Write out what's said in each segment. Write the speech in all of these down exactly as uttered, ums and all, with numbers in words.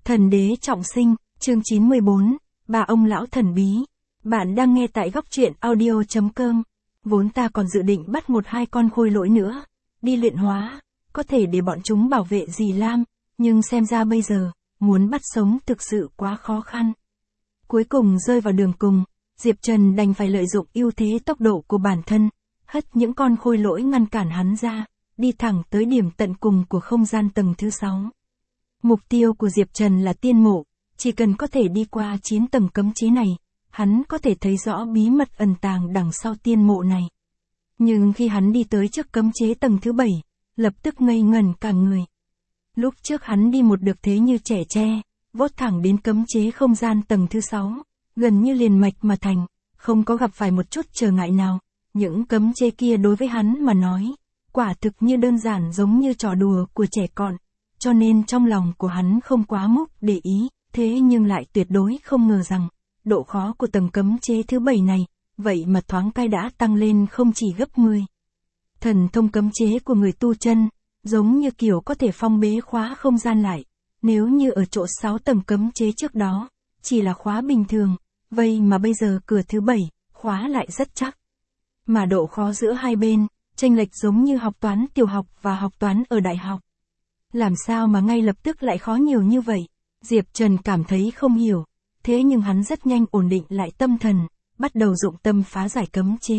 Thần đế trọng sinh, chương chín mươi bốn, bà ông lão thần bí. Bạn đang nghe tại góc truyện audio chấm com. Vốn ta còn dự định bắt một hai con khôi lỗi nữa, đi luyện hóa, có thể để bọn chúng bảo vệ dì Lam, nhưng xem ra bây giờ, muốn bắt sống thực sự quá khó khăn. Cuối cùng rơi vào đường cùng, Diệp Trần đành phải lợi dụng ưu thế tốc độ của bản thân, hất những con khôi lỗi ngăn cản hắn ra, đi thẳng tới điểm tận cùng của không gian tầng thứ sáu. Mục tiêu của Diệp Trần là tiên mộ, chỉ cần có thể đi qua chín tầng cấm chế này, hắn có thể thấy rõ bí mật ẩn tàng đằng sau tiên mộ này. Nhưng khi hắn đi tới trước cấm chế tầng thứ bảy, lập tức ngây ngẩn cả người. Lúc trước hắn đi một được thế như trẻ tre, vót thẳng đến cấm chế không gian tầng thứ sáu, gần như liền mạch mà thành, không có gặp phải một chút trở ngại nào. Những cấm chế kia đối với hắn mà nói, quả thực như đơn giản giống như trò đùa của trẻ con. Cho nên trong lòng của hắn không quá mức để ý, thế nhưng lại tuyệt đối không ngờ rằng, độ khó của tầng cấm chế thứ bảy này, vậy mà thoáng cái đã tăng lên không chỉ gấp mười. Thần thông cấm chế của người tu chân, giống như kiểu có thể phong bế khóa không gian lại, nếu như ở chỗ sáu tầng cấm chế trước đó, chỉ là khóa bình thường, vậy mà bây giờ cửa thứ bảy, khóa lại rất chắc. Mà độ khó giữa hai bên, chênh lệch giống như học toán tiểu học và học toán ở đại học. Làm sao mà ngay lập tức lại khó nhiều như vậy? Diệp Trần cảm thấy không hiểu, thế nhưng hắn rất nhanh ổn định lại tâm thần, bắt đầu dụng tâm phá giải cấm chế.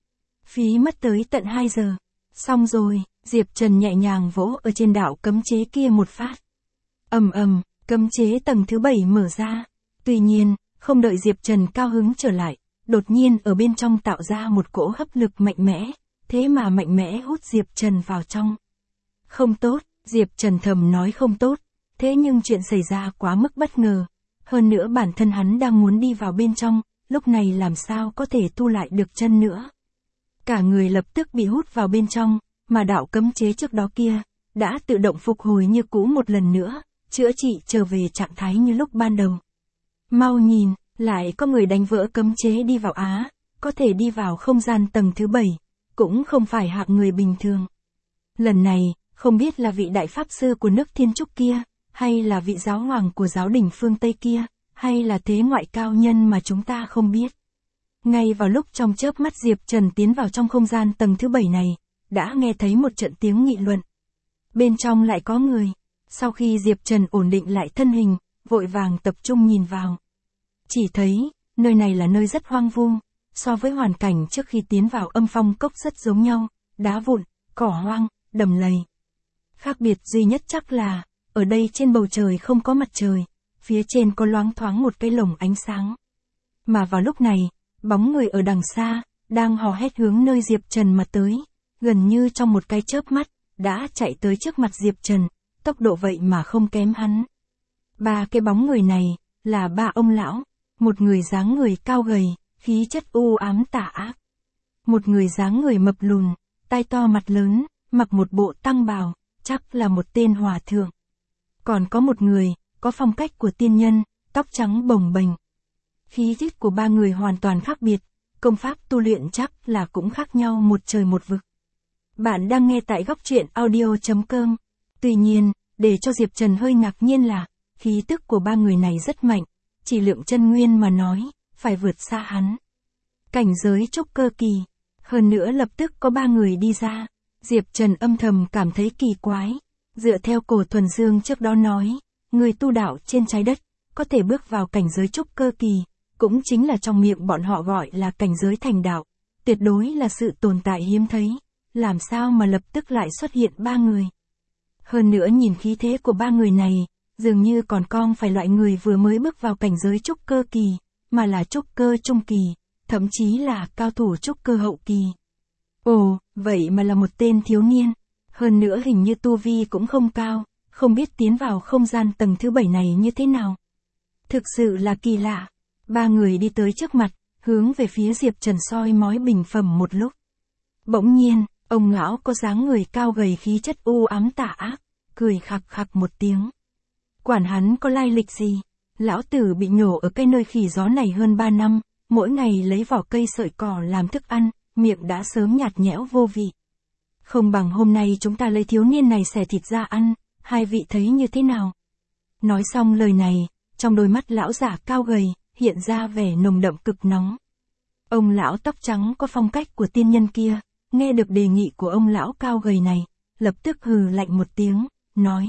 Phí mất tới tận hai giờ. Xong rồi, Diệp Trần nhẹ nhàng vỗ ở trên đạo cấm chế kia một phát. Ầm ầm, cấm chế tầng thứ bảy mở ra. Tuy nhiên, không đợi Diệp Trần cao hứng trở lại, đột nhiên ở bên trong tạo ra một cỗ hấp lực mạnh mẽ, thế mà mạnh mẽ hút Diệp Trần vào trong. Không tốt. Diệp Trần thầm nói không tốt, thế nhưng chuyện xảy ra quá mức bất ngờ. Hơn nữa bản thân hắn đang muốn đi vào bên trong, lúc này làm sao có thể thu lại được chân nữa. Cả người lập tức bị hút vào bên trong, mà đạo cấm chế trước đó kia, đã tự động phục hồi như cũ một lần nữa, chữa trị trở về trạng thái như lúc ban đầu. Mau nhìn, lại có người đánh vỡ cấm chế đi vào Á, có thể đi vào không gian tầng thứ bảy, cũng không phải hạng người bình thường. Lần này, không biết là vị đại pháp sư của nước Thiên Trúc kia, hay là vị giáo hoàng của giáo đình phương Tây kia, hay là thế ngoại cao nhân mà chúng ta không biết. Ngay vào lúc trong chớp mắt Diệp Trần tiến vào trong không gian tầng thứ bảy này, đã nghe thấy một trận tiếng nghị luận. Bên trong lại có người. Sau khi Diệp Trần ổn định lại thân hình, vội vàng tập trung nhìn vào. Chỉ thấy, nơi này là nơi rất hoang vu, so với hoàn cảnh trước khi tiến vào âm phong cốc rất giống nhau, đá vụn, cỏ hoang, đầm lầy. Khác biệt duy nhất chắc là, ở đây trên bầu trời không có mặt trời, phía trên có loáng thoáng một cái lồng ánh sáng. Mà vào lúc này, bóng người ở đằng xa, đang hò hét hướng nơi Diệp Trần mà tới, gần như trong một cái chớp mắt, đã chạy tới trước mặt Diệp Trần, tốc độ vậy mà không kém hắn. Ba cái bóng người này, là ba ông lão, một người dáng người cao gầy, khí chất u ám tà ác. Một người dáng người mập lùn, tai to mặt lớn, mặc một bộ tăng bào, chắc là một tên hòa thượng. Còn có một người, có phong cách của tiên nhân, tóc trắng bồng bềnh. Khí chất của ba người hoàn toàn khác biệt, công pháp tu luyện chắc là cũng khác nhau một trời một vực. Bạn đang nghe tại góc truyện audio chấm com. Tuy nhiên, để cho Diệp Trần hơi ngạc nhiên là, khí tức của ba người này rất mạnh, chỉ lượng chân nguyên mà nói, phải vượt xa hắn. Cảnh giới trúc cơ kỳ, hơn nữa lập tức có ba người đi ra. Diệp Trần âm thầm cảm thấy kỳ quái. Dựa theo Cổ Thuần Dương trước đó nói, người tu đạo trên trái đất, có thể bước vào cảnh giới trúc cơ kỳ, cũng chính là trong miệng bọn họ gọi là cảnh giới thành đạo, tuyệt đối là sự tồn tại hiếm thấy, làm sao mà lập tức lại xuất hiện ba người. Hơn nữa nhìn khí thế của ba người này, dường như còn không phải loại người vừa mới bước vào cảnh giới trúc cơ kỳ, mà là trúc cơ trung kỳ, thậm chí là cao thủ trúc cơ hậu kỳ. Ồ, vậy mà là một tên thiếu niên, hơn nữa hình như tu vi cũng không cao, không biết tiến vào không gian tầng thứ bảy này như thế nào. Thực sự là kỳ lạ. Ba người đi tới trước mặt, hướng về phía Diệp Trần soi mói bình phẩm một lúc. Bỗng nhiên, ông lão có dáng người cao gầy khí chất u ám tà ác, cười khặc khặc một tiếng. Quản hắn có lai lịch gì, lão tử bị nhổ ở cái nơi khỉ gió này hơn ba năm, mỗi ngày lấy vỏ cây sợi cỏ làm thức ăn, miệng đã sớm nhạt nhẽo vô vị. Không bằng hôm nay chúng ta lấy thiếu niên này xẻ thịt ra ăn, hai vị thấy như thế nào? Nói xong lời này, trong đôi mắt lão giả cao gầy, hiện ra vẻ nồng đậm cực nóng. Ông lão tóc trắng có phong cách của tiên nhân kia, nghe được đề nghị của ông lão cao gầy này, lập tức hừ lạnh một tiếng, nói.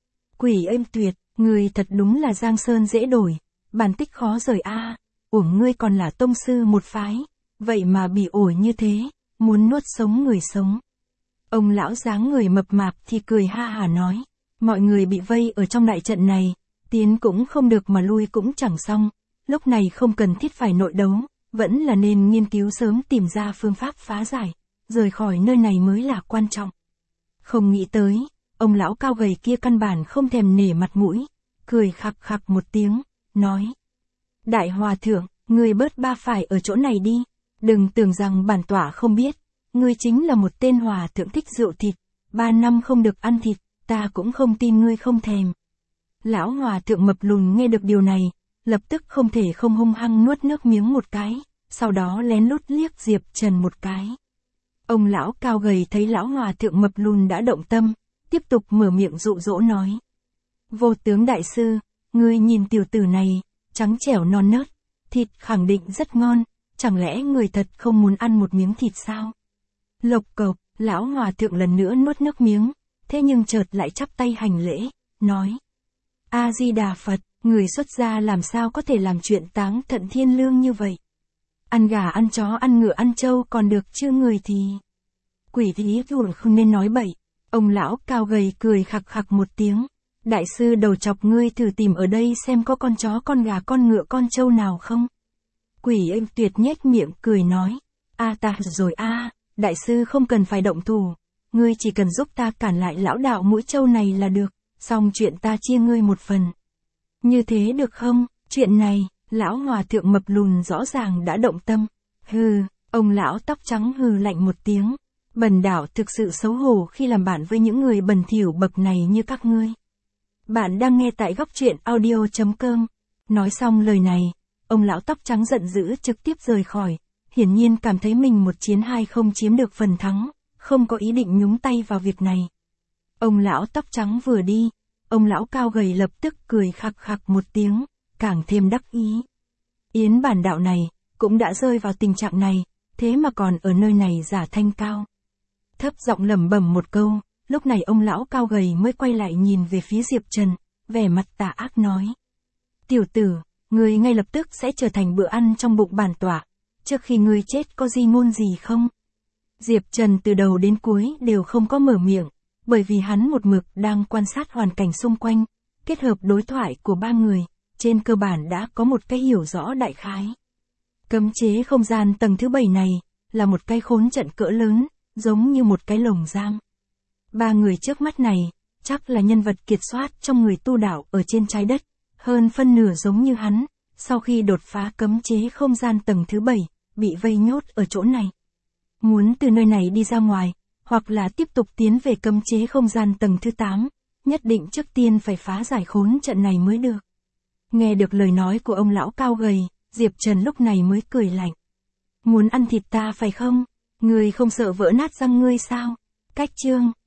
Quỷ êm tuyệt, ngươi thật đúng là giang sơn dễ đổi, bản tích khó rời a. Uổng ngươi còn là tông sư một phái, vậy mà bị ổi như thế, muốn nuốt sống người sống. Ông lão dáng người mập mạp thì cười ha hả nói, mọi người bị vây ở trong đại trận này, tiến cũng không được mà lui cũng chẳng xong, lúc này không cần thiết phải nội đấu, vẫn là nên nghiên cứu sớm tìm ra phương pháp phá giải, rời khỏi nơi này mới là quan trọng. Không nghĩ tới, ông lão cao gầy kia căn bản không thèm nể mặt mũi, cười khặc khặc một tiếng, nói. Đại hòa thượng, ngươi bớt ba phải ở chỗ này đi, đừng tưởng rằng bản tọa không biết, ngươi chính là một tên hòa thượng thích rượu thịt, ba năm không được ăn thịt, ta cũng không tin ngươi không thèm. Lão hòa thượng mập lùn nghe được điều này, lập tức không thể không hung hăng nuốt nước miếng một cái, sau đó lén lút liếc Diệp Trần một cái. Ông lão cao gầy thấy lão hòa thượng mập lùn đã động tâm, tiếp tục mở miệng dụ dỗ nói. Vô tướng đại sư, ngươi nhìn tiểu tử này, trắng trẻo non nớt, thịt khẳng định rất ngon, chẳng lẽ người thật không muốn ăn một miếng thịt sao? Lộc cộc, lão hòa thượng lần nữa nuốt nước miếng, thế nhưng chợt lại chắp tay hành lễ, nói. A-di-đà Phật, người xuất gia làm sao có thể làm chuyện táng thận thiên lương như vậy? Ăn gà ăn chó ăn ngựa ăn trâu còn được chứ người thì... Quỷ thì thường không nên nói bậy. Ông lão cao gầy cười khặc khặc một tiếng. Đại sư đầu chọc ngươi thử tìm ở đây xem có con chó con gà con ngựa con trâu nào không? Quỷ êm tuyệt nhếch miệng cười nói. A ta rồi a, đại sư không cần phải động thủ. Ngươi chỉ cần giúp ta cản lại lão đạo mũi trâu này là được, xong chuyện ta chia ngươi một phần. Như thế được không? Chuyện này, lão hòa thượng mập lùn rõ ràng đã động tâm. Hừ, ông lão tóc trắng hừ lạnh một tiếng. Bần đạo thực sự xấu hổ khi làm bạn với những người bẩn thỉu bậc này như các ngươi. Bạn đang nghe tại góc truyện audio chấm com. Nói xong lời này, ông lão tóc trắng giận dữ trực tiếp rời khỏi, hiển nhiên cảm thấy mình một chiến hai không chiếm được phần thắng, không có ý định nhúng tay vào việc này. Ông lão tóc trắng vừa đi, ông lão cao gầy lập tức cười khặc khặc một tiếng, càng thêm đắc ý. Yến bản đạo này, cũng đã rơi vào tình trạng này, thế mà còn ở nơi này giả thanh cao. Thấp giọng lẩm bẩm một câu, lúc này ông lão cao gầy mới quay lại nhìn về phía Diệp Trần, vẻ mặt tà ác nói. Tiểu tử, ngươi ngay lập tức sẽ trở thành bữa ăn trong bụng bản tọa, trước khi ngươi chết có di ngôn gì không? Diệp Trần từ đầu đến cuối đều không có mở miệng, bởi vì hắn một mực đang quan sát hoàn cảnh xung quanh, kết hợp đối thoại của ba người, trên cơ bản đã có một cái hiểu rõ đại khái. Cấm chế không gian tầng thứ bảy này, là một cái khốn trận cỡ lớn, giống như một cái lồng giam. Ba người trước mắt này, chắc là nhân vật kiệt xuất trong người tu đạo ở trên trái đất, hơn phân nửa giống như hắn, sau khi đột phá cấm chế không gian tầng thứ bảy, bị vây nhốt ở chỗ này. Muốn từ nơi này đi ra ngoài, hoặc là tiếp tục tiến về cấm chế không gian tầng thứ tám, nhất định trước tiên phải phá giải khốn trận này mới được. Nghe được lời nói của ông lão cao gầy, Diệp Trần lúc này mới cười lạnh. Muốn ăn thịt ta phải không? Ngươi không sợ vỡ nát răng ngươi sao? Cách chương